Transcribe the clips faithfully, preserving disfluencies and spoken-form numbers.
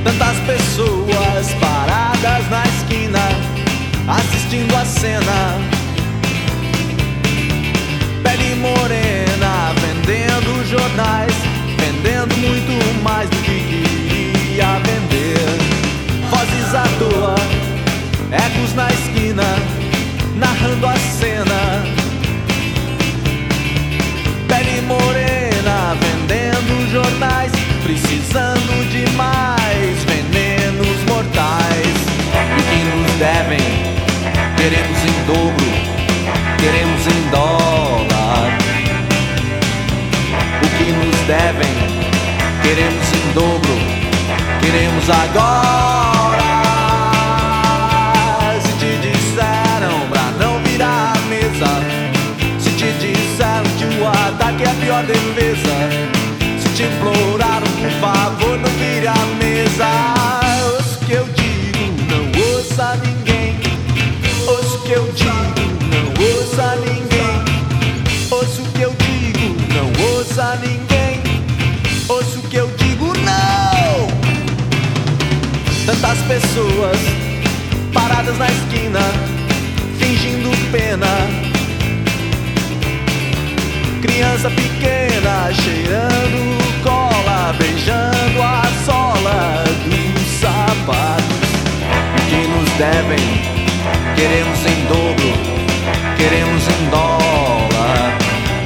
Tantas pessoas paradas na esquina, assistindo a cena. Pele morena, vendendo jornais, vendendo muito mais do que queria vender. Vozes à toa, ecos na esquina, narrando a cena. Pele morena, vendendo jornais, precisando de mais venenos mortais. E que nos devem, queremos em dobro, queremos em dólar. O que nos devem, queremos em dobro, queremos agora. Se te disseram pra não virar a mesa, se te disseram que o ataque é a pior defesa, se te imploraram por favor não vire a mesa, ouça o que eu digo, não ouça ninguém. Ouça o que eu digo, não ouça ninguém. Ouça o que eu digo, não ouça ninguém. Ouça o que eu digo, não. Tantas pessoas paradas na esquina, fingindo pena. Criança pequena cheirando cola, beijando a sola dos sapatos. O que nos devem, queremos em dobro, queremos em dólar.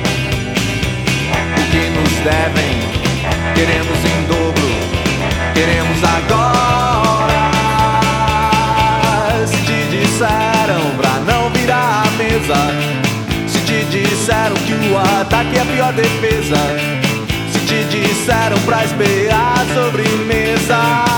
O que nos devem, queremos em dobro, queremos agora. Se te disseram pra não virar a mesa, se te disseram que o ataque é a pior defesa, se te disseram pra esperar a sobremesa,